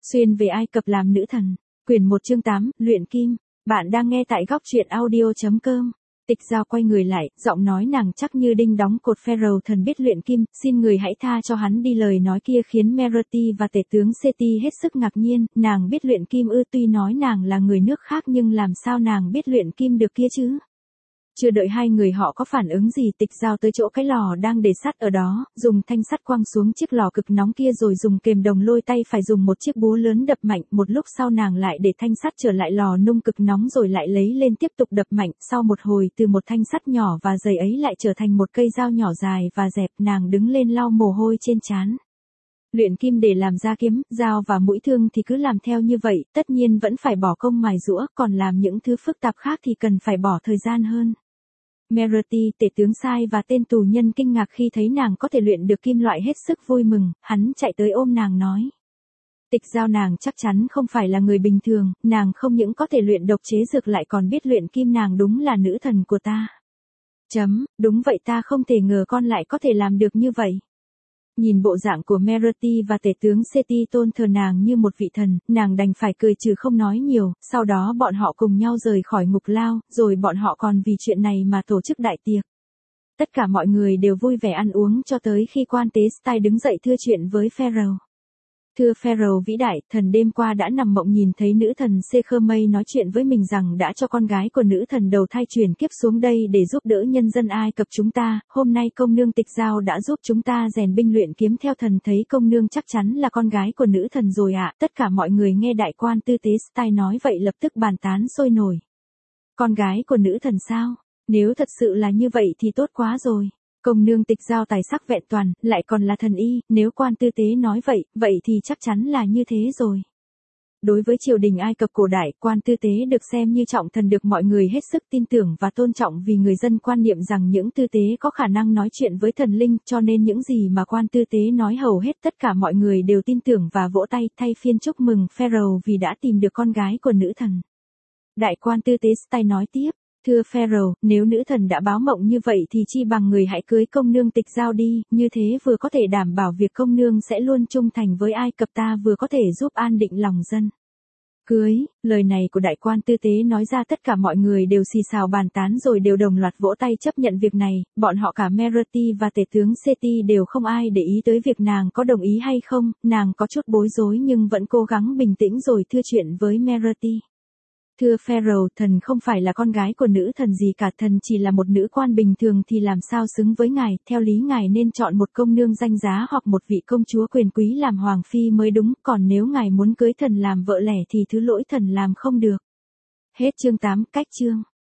Xuyên về Ai Cập làm nữ thần. Quyển 1 chương 8, luyện kim. Bạn đang nghe tại góc truyện audio.com. Tịch Giao quay người lại, giọng nói nàng chắc như đinh đóng cột. Pharaoh thần biết luyện kim, xin người hãy tha cho hắn đi. Lời nói kia khiến Merati và tể tướng Seti hết sức ngạc nhiên. Nàng biết luyện kim ư? Tuy nói nàng là người nước khác nhưng làm sao nàng biết luyện kim được kia chứ? Chưa đợi hai người họ có phản ứng gì, Tịch Giao tới chỗ cái lò đang để sắt ở đó, dùng thanh sắt quăng xuống chiếc lò cực nóng kia rồi dùng kềm đồng lôi tay phải dùng một chiếc búa lớn đập mạnh. Một lúc sau nàng lại để thanh sắt trở lại lò nung cực nóng rồi lại lấy lên tiếp tục đập mạnh. Sau một hồi, từ một thanh sắt nhỏ và dày ấy lại trở thành một cây dao nhỏ dài và dẹp. Nàng đứng lên lau mồ hôi trên trán. Luyện kim để làm ra kiếm, dao và mũi thương thì cứ làm theo như vậy, tất nhiên vẫn phải bỏ công mài giũa, còn làm những thứ phức tạp khác thì cần phải bỏ thời gian hơn. Merati, tể tướng sai và tên tù nhân kinh ngạc khi thấy nàng có thể luyện được kim loại, hết sức vui mừng. Hắn chạy tới ôm nàng nói: Tịch Giao nàng chắc chắn không phải là người bình thường, nàng không những có thể luyện độc chế dược lại còn biết luyện kim, nàng đúng là nữ thần của ta. Đúng vậy, ta không thể ngờ con lại có thể làm được như vậy. Nhìn bộ dạng của Merati và tể tướng Seti tôn thờ nàng như một vị thần, nàng đành phải cười trừ không nói nhiều. Sau đó bọn họ cùng nhau rời khỏi ngục lao, rồi bọn họ còn vì chuyện này mà tổ chức đại tiệc. Tất cả mọi người đều vui vẻ ăn uống cho tới khi quan tế Stai đứng dậy thưa chuyện với Pharaoh. Thưa Pharaoh vĩ đại, thần đêm qua đã nằm mộng nhìn thấy nữ thần Sekhemei nói chuyện với mình rằng đã cho con gái của nữ thần đầu thai chuyển kiếp xuống đây để giúp đỡ nhân dân Ai Cập chúng ta. Hôm nay công nương Tịch Giao đã giúp chúng ta rèn binh luyện kiếm, theo thần thấy công nương chắc chắn là con gái của nữ thần rồi ạ. Tất cả mọi người nghe đại quan tư tế Stai nói vậy lập tức bàn tán sôi nổi. Con gái của nữ thần sao? Nếu thật sự là như vậy thì tốt quá rồi. Công nương Tịch Giao tài sắc vẹn toàn, lại còn là thần y, nếu quan tư tế nói vậy thì chắc chắn là như thế rồi. Đối với triều đình Ai Cập cổ đại, quan tư tế được xem như trọng thần, được mọi người hết sức tin tưởng và tôn trọng vì người dân quan niệm rằng những tư tế có khả năng nói chuyện với thần linh, cho nên những gì mà quan tư tế nói hầu hết tất cả mọi người đều tin tưởng và vỗ tay thay phiên chúc mừng Pharaoh vì đã tìm được con gái của nữ thần. Đại quan tư tế Stai nói tiếp: Thưa Pharaoh, nếu nữ thần đã báo mộng như vậy thì chi bằng người hãy cưới công nương Tịch Giao đi, như thế vừa có thể đảm bảo việc công nương sẽ luôn trung thành với Ai Cập ta, vừa có thể giúp an định lòng dân. Cưới, lời này của đại quan tư tế nói ra tất cả mọi người đều xì xào bàn tán rồi đều đồng loạt vỗ tay chấp nhận việc này. Bọn họ cả Merati và tể tướng Seti đều không ai để ý tới việc nàng có đồng ý hay không. Nàng có chút bối rối nhưng vẫn cố gắng bình tĩnh rồi thưa chuyện với Merati. Thưa Pharaoh, thần không phải là con gái của nữ thần gì cả, thần chỉ là một nữ quan bình thường thì làm sao xứng với ngài, theo lý ngài nên chọn một công nương danh giá hoặc một vị công chúa quyền quý làm hoàng phi mới đúng, còn nếu ngài muốn cưới thần làm vợ lẻ thì thứ lỗi thần làm không được. Hết chương 8, cách chương.